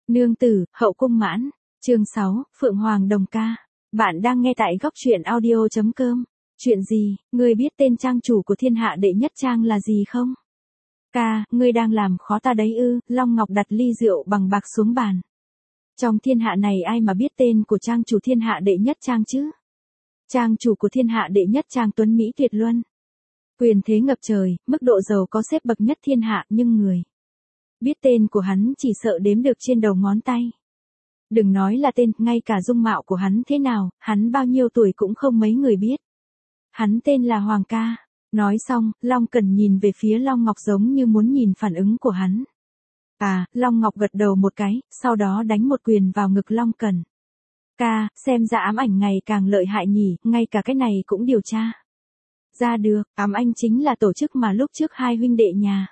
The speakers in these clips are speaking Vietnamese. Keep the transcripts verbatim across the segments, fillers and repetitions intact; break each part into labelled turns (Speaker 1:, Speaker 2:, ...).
Speaker 1: Nương tử, hậu cung mãn. Chương sáu, Phượng Hoàng đồng ca. Bạn đang nghe tại góc truyện audio chấm com. Chuyện gì, ngươi biết tên trang chủ của thiên hạ đệ nhất trang là gì không? Ca, ngươi đang làm khó ta đấy ư? Long Ngọc đặt ly rượu bằng bạc xuống bàn. Trong thiên hạ này ai mà biết tên của trang chủ thiên hạ đệ nhất trang chứ? Trang chủ của thiên hạ đệ nhất trang tuấn Mỹ tuyệt luân. Quyền thế ngập trời, mức độ giàu có xếp bậc nhất thiên hạ, nhưng người biết tên của hắn chỉ sợ đếm được trên đầu ngón tay. Đừng nói là tên, ngay cả dung mạo của hắn thế nào, hắn bao nhiêu tuổi cũng không mấy người biết. Hắn tên là Hoàng ca. Nói xong, Long Cẩn nhìn về phía Long Ngọc giống như muốn nhìn phản ứng của hắn. À, Long Ngọc gật đầu một cái, sau đó đánh một quyền vào ngực Long Cẩn. Ca, xem ra ám ảnh ngày càng lợi hại nhỉ, ngay cả cái này cũng điều tra ra được. Ám ảnh chính là tổ chức mà lúc trước hai huynh đệ nhà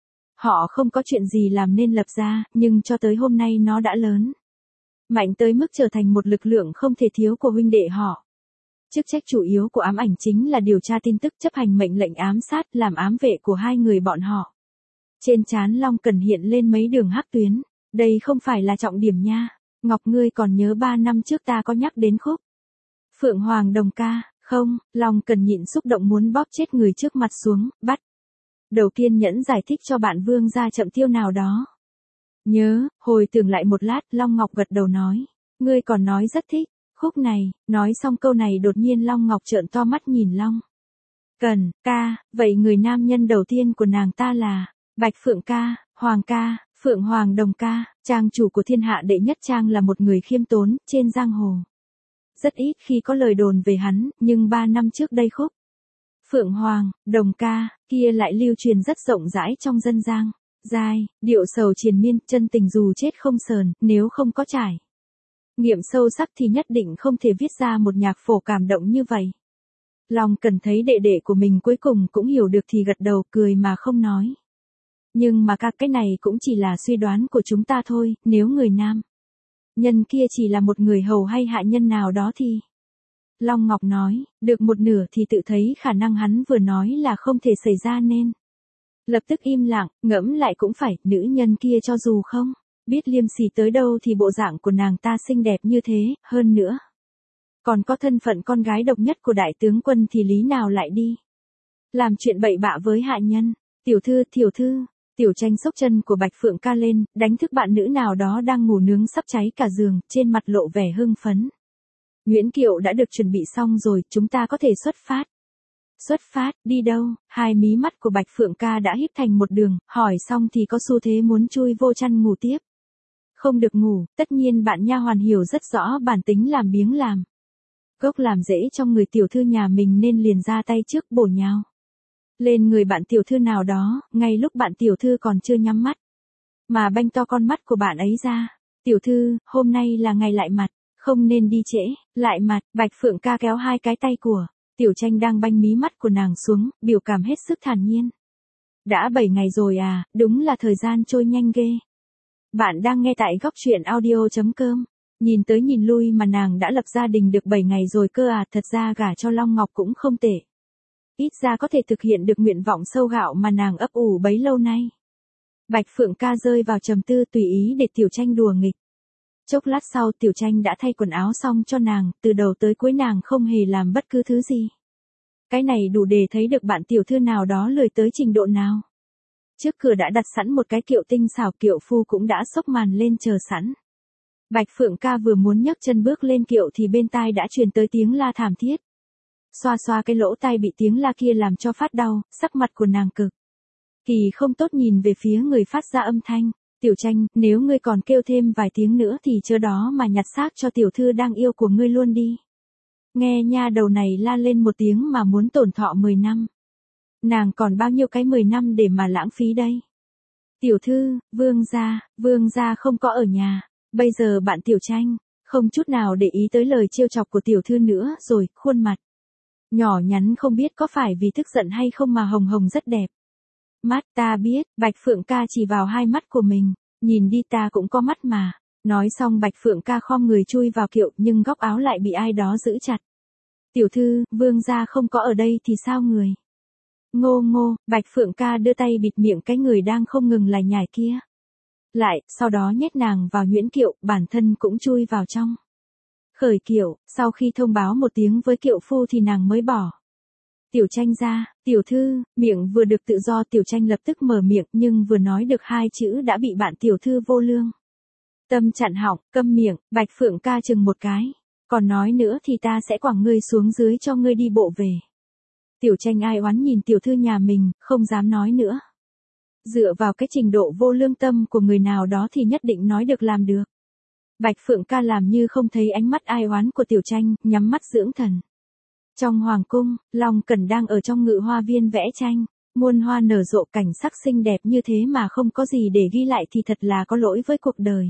Speaker 1: họ không có chuyện gì làm nên lập ra, nhưng cho tới hôm nay nó đã lớn mạnh tới mức trở thành một lực lượng không thể thiếu của huynh đệ họ. Chức trách chủ yếu của ám ảnh chính là điều tra tin tức, chấp hành mệnh lệnh ám sát, làm ám vệ của hai người bọn họ. Trên trán Long Cẩn hiện lên mấy đường hắc tuyến. Đây không phải là trọng điểm nha. Ngọc, ngươi còn nhớ ba năm trước ta có nhắc đến khúc Phượng Hoàng đồng ca, không? Long Cẩn nhịn xúc động muốn bóp chết người trước mặt xuống, bắt đầu kiên nhẫn giải thích cho bạn vương gia chậm tiêu nào đó. Nhớ, hồi tưởng lại một lát, Long Ngọc gật đầu nói. Ngươi còn nói rất thích khúc này. Nói xong câu này đột nhiên Long Ngọc trợn to mắt nhìn Long Cẩn ca, vậy người nam nhân đầu tiên của nàng ta là Bạch Phượng ca, Hoàng ca, Phượng Hoàng đồng ca. Trang chủ của thiên hạ đệ nhất trang là một người khiêm tốn, trên giang hồ rất ít khi có lời đồn về hắn, nhưng ba năm trước đây khúc Phượng Hoàng đồng ca kia lại lưu truyền rất rộng rãi trong dân gian. Giai điệu sầu triền miên, chân tình dù chết không sờn, nếu không có trải nghiệm sâu sắc thì nhất định không thể viết ra một nhạc phổ cảm động như vậy. Long Cẩn thấy đệ đệ của mình cuối cùng cũng hiểu được thì gật đầu, cười mà không nói. Nhưng mà các cái này cũng chỉ là suy đoán của chúng ta thôi, nếu người nam nhân kia chỉ là một người hầu hay hạ nhân nào đó thì... Long Ngọc nói, được một nửa thì tự thấy khả năng hắn vừa nói là không thể xảy ra nên lập tức im lặng, ngẫm lại cũng phải, nữ nhân kia cho dù không biết liêm sỉ tới đâu thì bộ dạng của nàng ta xinh đẹp như thế, hơn nữa còn có thân phận con gái độc nhất của đại tướng quân thì lý nào lại đi làm chuyện bậy bạ với hạ nhân. Tiểu thư, tiểu thư, Tiểu Tranh xốc chân của Bạch Phượng ca lên, đánh thức bạn nữ nào đó đang ngủ nướng sắp cháy cả giường, trên mặt lộ vẻ hưng phấn. Nguyễn Kiệu đã được chuẩn bị xong rồi, chúng ta có thể xuất phát. Xuất phát, đi đâu? Hai mí mắt của Bạch Phượng ca đã híp thành một đường, hỏi xong thì có xu thế muốn chui vô chăn ngủ tiếp. Không được ngủ, tất nhiên bạn nha hoàn hiểu rất rõ bản tính làm biếng làm gốc làm rễ trong người tiểu thư nhà mình nên liền ra tay trước bổ nhào lên người bạn tiểu thư nào đó, ngay lúc bạn tiểu thư còn chưa nhắm mắt mà banh to con mắt của bạn ấy ra. Tiểu thư, hôm nay là ngày lại mặt, không nên đi trễ. Lại mặt. Bạch Phượng ca kéo hai cái tay của Tiểu Tranh đang banh mí mắt của nàng xuống, biểu cảm hết sức thản nhiên. Đã bảy ngày rồi à, đúng là thời gian trôi nhanh ghê. Bạn đang nghe tại góc truyện audio chấm com. Nhìn tới nhìn lui mà nàng đã lập gia đình được bảy ngày rồi cơ à, thật ra gả cho Long Ngọc cũng không tệ. Ít ra có thể thực hiện được nguyện vọng sâu gạo mà nàng ấp ủ bấy lâu nay. Bạch Phượng ca rơi vào trầm tư, tùy ý để Tiểu Tranh đùa nghịch. Chốc lát sau Tiểu Tranh đã thay quần áo xong cho nàng, từ đầu tới cuối nàng không hề làm bất cứ thứ gì. Cái này đủ để thấy được bạn tiểu thư nào đó lười tới trình độ nào. Trước cửa đã đặt sẵn một cái kiệu tinh xảo, kiệu phu cũng đã xốc màn lên chờ sẵn. Bạch Phượng ca vừa muốn nhấc chân bước lên kiệu thì bên tai đã truyền tới tiếng la thảm thiết. Xoa xoa cái lỗ tai bị tiếng la kia làm cho phát đau, sắc mặt của nàng cực kỳ không tốt, nhìn về phía người phát ra âm thanh. Tiểu Tranh, nếu ngươi còn kêu thêm vài tiếng nữa thì chớ đó mà nhặt xác cho tiểu thư đang yêu của ngươi luôn đi. Nghe nha đầu này la lên một tiếng mà muốn tổn thọ mười năm. Nàng còn bao nhiêu cái mười năm để mà lãng phí đây? Tiểu thư, vương gia, vương gia không có ở nhà. Bây giờ bạn Tiểu Tranh không chút nào để ý tới lời trêu chọc của tiểu thư nữa rồi, khuôn mặt nhỏ nhắn không biết có phải vì tức giận hay không mà hồng hồng rất đẹp. Mắt, ta biết. Bạch Phượng ca chỉ vào hai mắt của mình. Nhìn đi, ta cũng có mắt mà. Nói xong Bạch Phượng ca khom người chui vào kiệu, nhưng góc áo lại bị ai đó giữ chặt. Tiểu thư, vương gia không có ở đây thì sao người? Ngô ngô. Bạch Phượng ca đưa tay bịt miệng cái người đang không ngừng lải nhải kia. lại, sau đó nhét nàng vào nhuyễn kiệu, bản thân cũng chui vào trong. Khởi kiệu, sau khi thông báo một tiếng với kiệu phu thì nàng mới bỏ. Tiểu Tranh ra, tiểu thư, miệng vừa được tự do Tiểu Tranh lập tức mở miệng nhưng vừa nói được hai chữ đã bị bạn tiểu thư vô lương. Tâm chặn họng, câm miệng, Bạch Phượng ca chừng một cái. Còn nói nữa thì ta sẽ quẳng ngươi xuống dưới cho ngươi đi bộ về. Tiểu Tranh ai oán nhìn tiểu thư nhà mình, không dám nói nữa. Dựa vào cái trình độ vô lương tâm của người nào đó thì nhất định nói được làm được. Bạch Phượng ca làm như không thấy ánh mắt ai oán của Tiểu Tranh, nhắm mắt dưỡng thần. Trong hoàng cung, Long Cẩn đang ở trong ngự hoa viên vẽ tranh, muôn hoa nở rộ cảnh sắc xinh đẹp như thế mà không có gì để ghi lại thì thật là có lỗi với cuộc đời.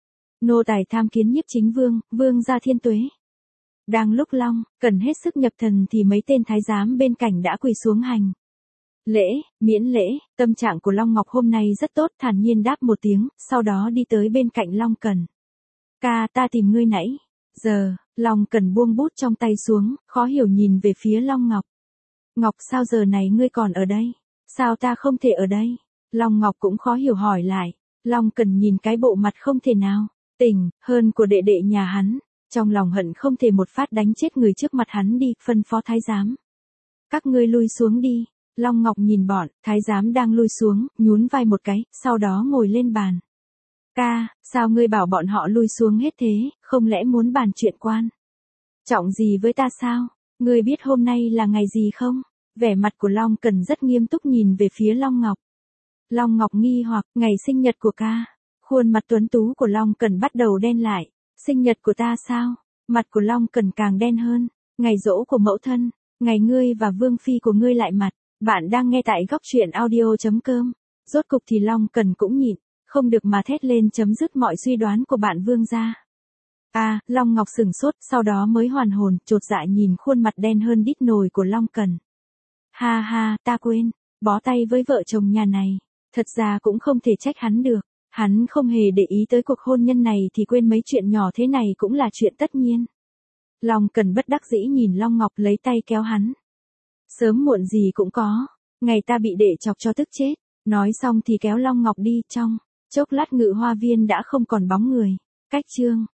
Speaker 1: Nô tài tham kiến nhiếp chính vương, vương gia thiên tuế. Đang lúc Long Cẩn hết sức nhập thần thì mấy tên thái giám bên cạnh đã quỳ xuống hành lễ, miễn lễ. Tâm trạng của Long Ngọc hôm nay rất tốt, thản nhiên đáp một tiếng, sau đó đi tới bên cạnh Long Cẩn. Ca, ta tìm ngươi nãy giờ. Long Cẩn buông bút trong tay xuống, khó hiểu nhìn về phía Long Ngọc. Ngọc, sao giờ này ngươi còn ở đây? Sao ta không thể ở đây? Long Ngọc cũng khó hiểu hỏi lại. Long Cẩn nhìn cái bộ mặt không thể nào tỉnh hơn của đệ đệ nhà hắn, trong lòng hận không thể một phát đánh chết người trước mặt hắn đi, phân phó thái giám. Các ngươi lui xuống đi. Long Ngọc nhìn bọn thái giám đang lui xuống, nhún vai một cái, sau đó ngồi lên bàn. Ca, sao ngươi bảo bọn họ lui xuống hết thế, không lẽ muốn bàn chuyện quan trọng gì với ta sao? Ngươi biết hôm nay là ngày gì không? Vẻ mặt của Long Cẩn rất nghiêm túc nhìn về phía Long Ngọc. Long Ngọc nghi hoặc, ngày sinh nhật của ca. Khuôn mặt tuấn tú của Long Cẩn bắt đầu đen lại. Sinh nhật của ta sao? Mặt của Long Cẩn càng đen hơn. Ngày giỗ của mẫu thân, ngày ngươi và vương phi của ngươi lại mặt. Bạn đang nghe tại góc truyện audio chấm com. Rốt cục thì Long Cẩn cũng nhịn, không được mà thét lên chấm dứt mọi suy đoán của bạn vương gia. À, Long Ngọc sửng sốt, sau đó mới hoàn hồn, chột dạ nhìn khuôn mặt đen hơn đít nồi của Long Cẩn. Ha ha, ta quên, bó tay với vợ chồng nhà này, thật ra cũng không thể trách hắn được. Hắn không hề để ý tới cuộc hôn nhân này thì quên mấy chuyện nhỏ thế này cũng là chuyện tất nhiên. Long Cẩn bất đắc dĩ nhìn Long Ngọc lấy tay kéo hắn. Sớm muộn gì cũng có, ngày ta bị đệ chọc cho tức chết. Nói xong thì kéo Long Ngọc đi, trong chốc lát ngự hoa viên đã không còn bóng người. Cách chương